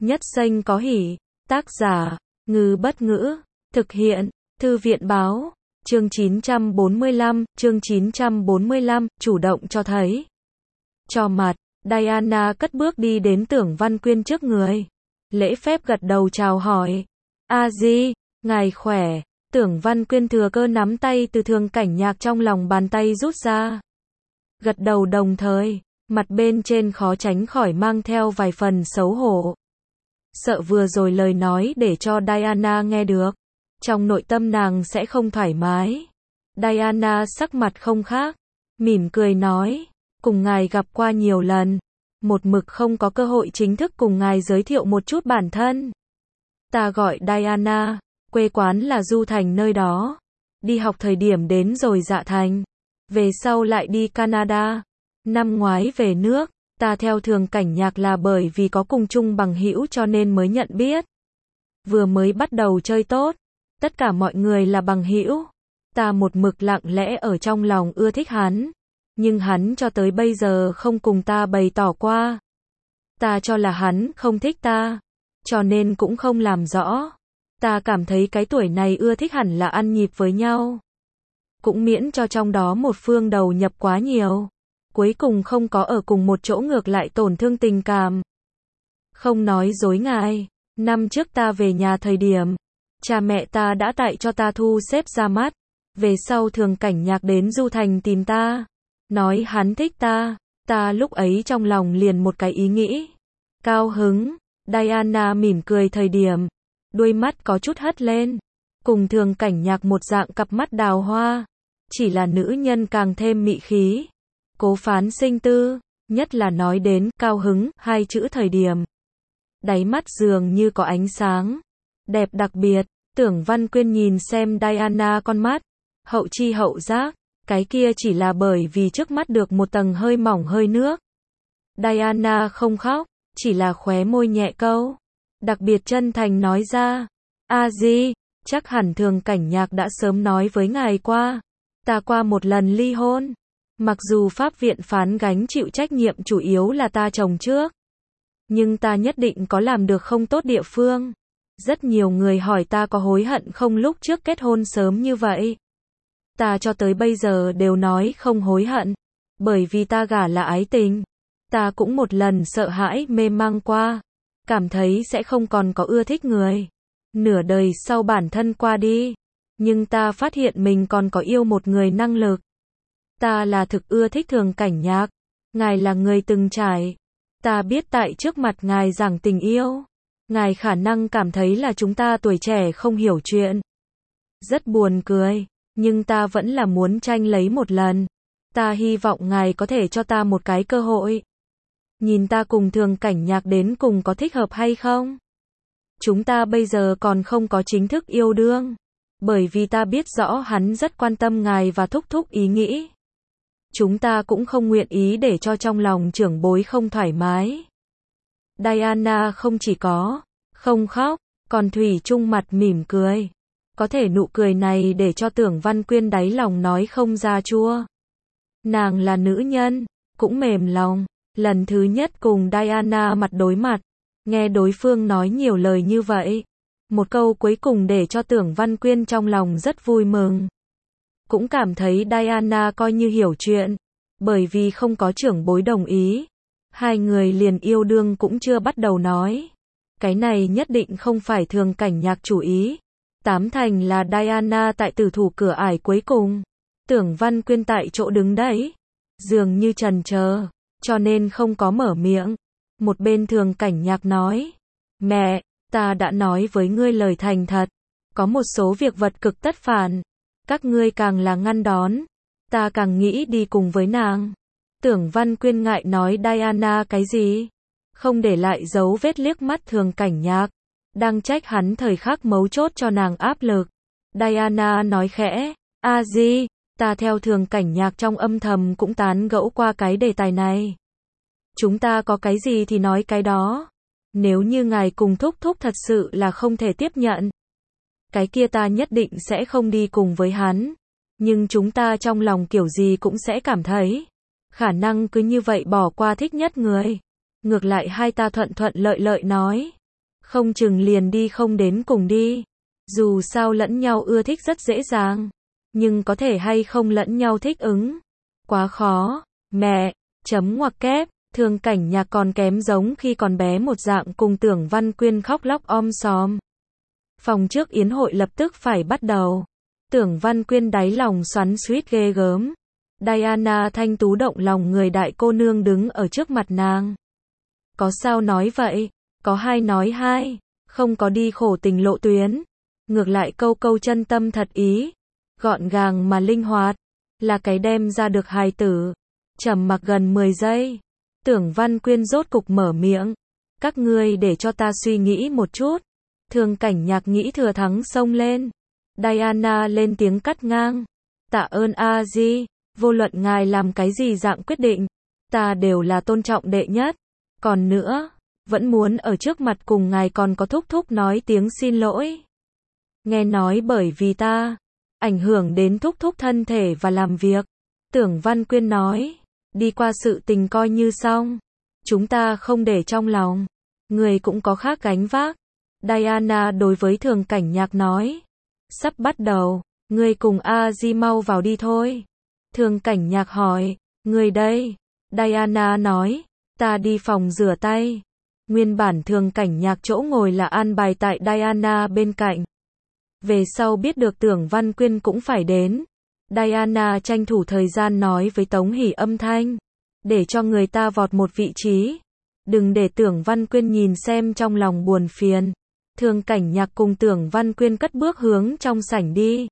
Nhất xanh có hỉ. Tác giả, Ngư Bất Ngữ. Thực hiện, Thư viện Báo. Chương 945, chương 945, chủ động cho thấy. Cho mặt, Diana cất bước đi đến Tưởng Văn Quyên trước người. Lễ phép gật đầu chào hỏi. A Di, ngài khỏe. Tưởng Văn Quyên thừa cơ nắm tay từ Thường Cảnh Nhạc trong lòng bàn tay rút ra. Gật đầu đồng thời, mặt bên trên khó tránh khỏi mang theo vài phần xấu hổ. Sợ vừa rồi lời nói để cho Diana nghe được, trong nội tâm nàng sẽ không thoải mái. Diana sắc mặt không khác, mỉm cười nói, cùng ngài gặp qua nhiều lần, một mực không có cơ hội chính thức cùng ngài giới thiệu một chút bản thân. Ta gọi Diana, quê quán là Du Thành nơi đó, đi học thời điểm đến rồi Dạ Thành, về sau lại đi Canada, năm ngoái về nước. Ta theo Thường Cảnh Nhạc là bởi vì có cùng chung bằng hữu cho nên mới nhận biết. Vừa mới bắt đầu chơi tốt, tất cả mọi người là bằng hữu. Ta một mực lặng lẽ ở trong lòng ưa thích hắn, nhưng hắn cho tới bây giờ không cùng ta bày tỏ qua. Ta cho là hắn không thích ta, cho nên cũng không làm rõ. Ta cảm thấy cái tuổi này ưa thích hẳn là ăn nhịp với nhau. Cũng miễn cho trong đó một phương đầu nhập quá nhiều. Cuối cùng không có ở cùng một chỗ ngược lại tổn thương tình cảm. Không nói dối ngài, năm trước ta về nhà thời điểm, cha mẹ ta đã tại cho ta thu xếp ra mắt. Về sau Thường Cảnh Nhạc đến Du Thành tìm ta, nói hắn thích ta. Ta lúc ấy trong lòng liền một cái ý nghĩ. Cao hứng. Diana mỉm cười thời điểm, đuôi mắt có chút hất lên. Cùng Thường Cảnh Nhạc một dạng cặp mắt đào hoa. Chỉ là nữ nhân càng thêm mị khí. Cố phán sinh tư, nhất là nói đến cao hứng hai chữ thời điểm. Đáy mắt dường như có ánh sáng, đẹp đặc biệt. Tưởng Văn Quyên nhìn xem Diana con mắt, hậu chi hậu giác, cái kia chỉ là bởi vì trước mắt được một tầng hơi mỏng hơi nước. Diana không khóc, chỉ là khóe môi nhẹ câu, đặc biệt chân thành nói ra, A Di, chắc hẳn Thường Cảnh Nhạc đã sớm nói với ngài qua, ta qua một lần ly hôn. Mặc dù pháp viện phán gánh chịu trách nhiệm chủ yếu là ta chồng trước, nhưng ta nhất định có làm được không tốt địa phương. Rất nhiều người hỏi ta có hối hận không lúc trước kết hôn sớm như vậy. Ta cho tới bây giờ đều nói không hối hận, bởi vì ta gả là ái tình. Ta cũng một lần sợ hãi mê mang qua, cảm thấy sẽ không còn có ưa thích người. Nửa đời sau bản thân qua đi, nhưng ta phát hiện mình còn có yêu một người năng lực. Ta là thực ưa thích Thường Cảnh Nhạc, ngài là người từng trải. Ta biết tại trước mặt ngài giảng tình yêu, ngài khả năng cảm thấy là chúng ta tuổi trẻ không hiểu chuyện. Rất buồn cười, nhưng ta vẫn là muốn tranh lấy một lần. Ta hy vọng ngài có thể cho ta một cái cơ hội. Nhìn ta cùng Thường Cảnh Nhạc đến cùng có thích hợp hay không? Chúng ta bây giờ còn không có chính thức yêu đương, bởi vì ta biết rõ hắn rất quan tâm ngài và thúc thúc ý nghĩ. Chúng ta cũng không nguyện ý để cho trong lòng trưởng bối không thoải mái. Diana không chỉ có không khóc, còn thủy chung mặt mỉm cười. Có thể nụ cười này để cho Tưởng Văn Quyên đáy lòng nói không ra chua. Nàng là nữ nhân, cũng mềm lòng. Lần thứ nhất cùng Diana mặt đối mặt, nghe đối phương nói nhiều lời như vậy. Một câu cuối cùng để cho Tưởng Văn Quyên trong lòng rất vui mừng. Cũng cảm thấy Diana coi như hiểu chuyện, bởi vì không có trưởng bối đồng ý. Hai người liền yêu đương cũng chưa bắt đầu nói. Cái này nhất định không phải Thường Cảnh Nhạc chủ ý. Tám thành là Diana tại tử thủ cửa ải cuối cùng. Tưởng Văn Quyên tại chỗ đứng đấy, dường như chần chờ, cho nên không có mở miệng. Một bên Thường Cảnh Nhạc nói, mẹ, ta đã nói với ngươi lời thành thật. Có một số việc vật cực tất phản. Các ngươi càng là ngăn đón, ta càng nghĩ đi cùng với nàng. Tưởng Văn Quyên ngại nói Diana cái gì, không để lại dấu vết liếc mắt Thường Cảnh Nhạc, đang trách hắn thời khắc mấu chốt cho nàng áp lực. Diana nói khẽ, A Di, ta theo Thường Cảnh Nhạc trong âm thầm cũng tán gẫu qua cái đề tài này. Chúng ta có cái gì thì nói cái đó. Nếu như ngài cùng thúc thúc thật sự là không thể tiếp nhận, cái kia ta nhất định sẽ không đi cùng với hắn. Nhưng chúng ta trong lòng kiểu gì cũng sẽ cảm thấy, khả năng cứ như vậy bỏ qua thích nhất người. Ngược lại hai ta thuận thuận lợi lợi nói, Không chừng liền đi không đến cùng đi. Dù sao lẫn nhau ưa thích rất dễ dàng. Nhưng có thể hay không lẫn nhau thích ứng. Quá khó. Mẹ, chấm ngoặc kép, Thường Cảnh Nhạc còn kém giống khi còn bé một dạng cùng Tưởng Văn Quyên khóc lóc om sòm. Phòng trước yến hội lập tức phải bắt đầu. Tưởng Văn Quyên đáy lòng xoắn xuýt ghê gớm. Diana thanh tú động lòng người đại cô nương đứng ở trước mặt nàng. Có sao nói vậy? Có hai nói hai. Không có đi khổ tình lộ tuyến. Ngược lại câu câu chân tâm thật ý. Gọn gàng mà linh hoạt. Là cái đem ra được hài tử. Trầm mặc gần 10 giây. Tưởng Văn Quyên rốt cục mở miệng. Các ngươi để cho ta suy nghĩ một chút. Thường Cảnh Nhạc nghĩ thừa thắng xông lên. Diana lên tiếng cắt ngang. Tạ ơn a di, vô luận ngài làm cái gì dạng quyết định, ta đều là tôn trọng đệ nhất. Còn nữa, vẫn muốn ở trước mặt cùng ngài còn có thúc thúc nói tiếng xin lỗi. Nghe nói bởi vì ta, ảnh hưởng đến thúc thúc thân thể và làm việc. Tưởng Văn Quyên nói, đi qua sự tình coi như xong. Chúng ta không để trong lòng. Người cũng có khác gánh vác. Diana đối với Thường Cảnh Nhạc nói. Sắp bắt đầu, ngươi cùng A-di mau vào đi thôi. Thường Cảnh Nhạc hỏi, ngươi đây? Diana nói, ta đi phòng rửa tay. Nguyên bản Thường Cảnh Nhạc chỗ ngồi là an bài tại Diana bên cạnh. Về sau biết được Tưởng Văn Quyên cũng phải đến. Diana tranh thủ thời gian nói với Tống Hỷ âm thanh. Để cho người ta vọt một vị trí. Đừng để Tưởng Văn Quyên nhìn xem trong lòng buồn phiền. Thường Cảnh Nhạc cùng Tưởng Văn Quyên cất bước hướng trong sảnh đi.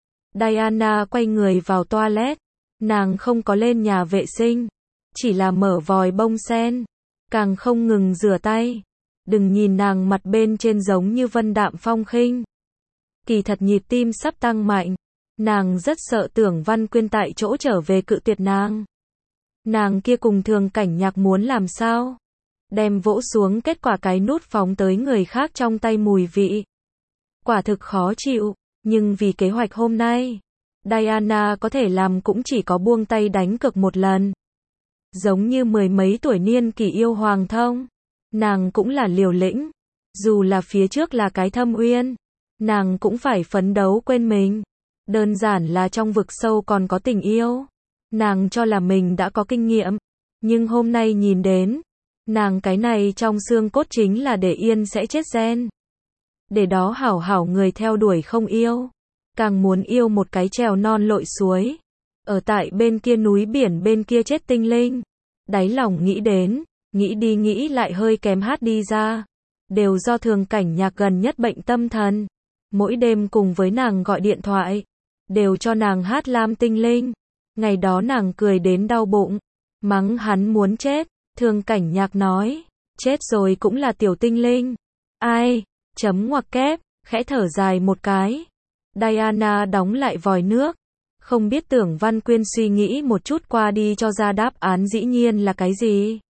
Diana quay người vào toilet. Nàng không có lên nhà vệ sinh. Chỉ là mở vòi bông sen. Càng không ngừng rửa tay. Đừng nhìn nàng mặt bên trên giống như vân đạm phong khinh. Kỳ thật nhịp tim sắp tăng mạnh. Nàng rất sợ Tưởng Văn Quyên tại chỗ trở về cự tuyệt nàng. Nàng kia cùng Thường Cảnh Nhạc muốn làm sao? Đem vỗ xuống kết quả cái nút phóng tới người khác trong tay mùi vị. Quả thực khó chịu, nhưng vì kế hoạch hôm nay, Diana có thể làm cũng chỉ có buông tay đánh cược một lần. Giống như mười mấy tuổi niên kỷ yêu hoàng thông, nàng cũng là liều lĩnh. Dù là phía trước là cái thâm uyên, nàng cũng phải phấn đấu quên mình. Đơn giản là trong vực sâu còn có tình yêu. Nàng cho là mình đã có kinh nghiệm, nhưng hôm nay nhìn đến, nàng cái này trong xương cốt chính là để yên sẽ chết gen. Để đó hảo hảo người theo đuổi không yêu. Càng muốn yêu một cái trèo non lội suối. Ở tại bên kia núi biển bên kia chết tinh linh. Đáy lòng nghĩ đến, nghĩ đi nghĩ lại hơi kém hát đi ra. Đều do Thường Cảnh Nhạc gần nhất bệnh tâm thần. Mỗi đêm cùng với nàng gọi điện thoại. Đều cho nàng hát Lam Tinh Linh. Ngày đó nàng cười đến đau bụng. Mắng hắn muốn chết. Thường Cảnh Nhạc nói, chết rồi cũng là tiểu tinh linh. Ai? Chấm ngoặc kép, khẽ thở dài một cái. Diana đóng lại vòi nước. Không biết Tưởng Văn Quyên suy nghĩ một chút qua đi cho ra đáp án dĩ nhiên là cái gì.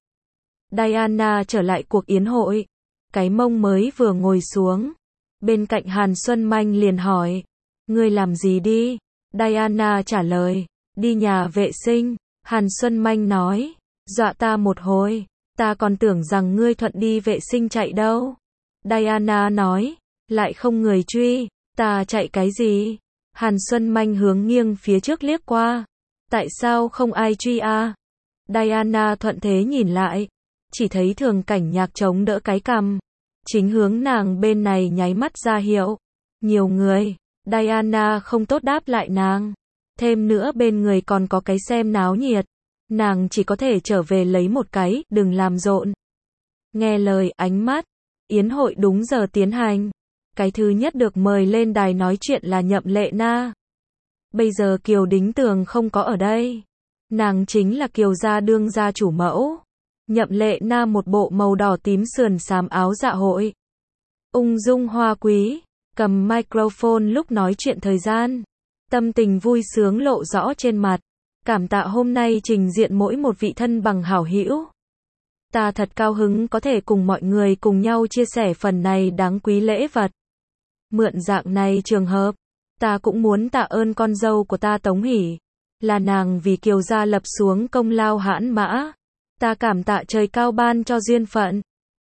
Diana trở lại cuộc yến hội. Cái mông mới vừa ngồi xuống. Bên cạnh Hàn Xuân Manh liền hỏi, ngươi làm gì đi? Diana trả lời, đi nhà vệ sinh. Hàn Xuân Manh nói, dọa ta một hồi, ta còn tưởng rằng ngươi thuận đi vệ sinh chạy đâu. Diana nói, lại không người truy, ta chạy cái gì? Hàn Xuân Manh hướng nghiêng phía trước liếc qua. Tại sao không ai truy à? Diana thuận thế nhìn lại, chỉ thấy Thường Cảnh Nhạc chống đỡ cái cằm, chính hướng nàng bên này nháy mắt ra hiệu. Nhiều người. Diana không tốt đáp lại nàng. Thêm nữa bên người còn có cái xem náo nhiệt. Nàng chỉ có thể trở về lấy một cái, đừng làm rộn. Nghe lời, ánh mắt. Yến hội đúng giờ tiến hành. Cái thứ nhất được mời lên đài nói chuyện là Nhậm Lệ Na. Bây giờ Kiều Đính Tường không có ở đây. Nàng chính là Kiều gia đương gia chủ mẫu. Nhậm Lệ Na một bộ màu đỏ tím sườn xám áo dạ hội. Ung dung hoa quý, cầm microphone lúc nói chuyện thời gian. Tâm tình vui sướng lộ rõ trên mặt. Cảm tạ hôm nay trình diện mỗi một vị thân bằng hảo hữu. Ta thật cao hứng có thể cùng mọi người cùng nhau chia sẻ phần này đáng quý lễ vật. Mượn dạng này trường hợp, ta cũng muốn tạ ơn con dâu của ta Tống Hỷ. Là nàng vì Kiều gia lập xuống công lao hãn mã. Ta cảm tạ trời cao ban cho duyên phận.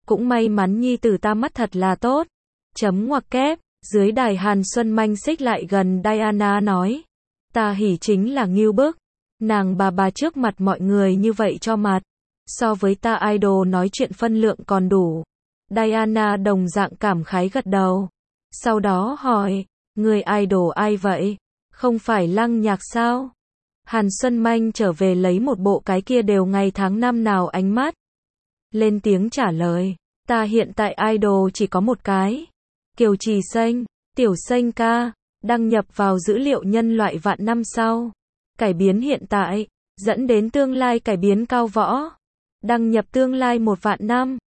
cũng may mắn nhi tử ta mắt thật là tốt. Chấm ngoặc kép, dưới đài Hàn Xuân Manh xích lại gần Diana nói. Ta hỉ chính là ngưu bức. Nàng bà trước mặt mọi người như vậy cho mặt. So với ta idol nói chuyện phân lượng còn đủ. Diana đồng dạng cảm khái gật đầu. Sau đó hỏi, người idol ai vậy? Không phải Lăng Nhạc sao? Hàn Xuân Manh trở về lấy một bộ cái kia đều ngày tháng năm nào ánh mắt. Lên tiếng trả lời, ta hiện tại idol chỉ có một cái. Kiều Trì Xanh, Tiểu Xanh ca, đăng nhập vào dữ liệu nhân loại vạn năm sau. Cải biến hiện tại, dẫn đến tương lai cải biến cao võ. Đăng nhập tương lai 1 vạn năm.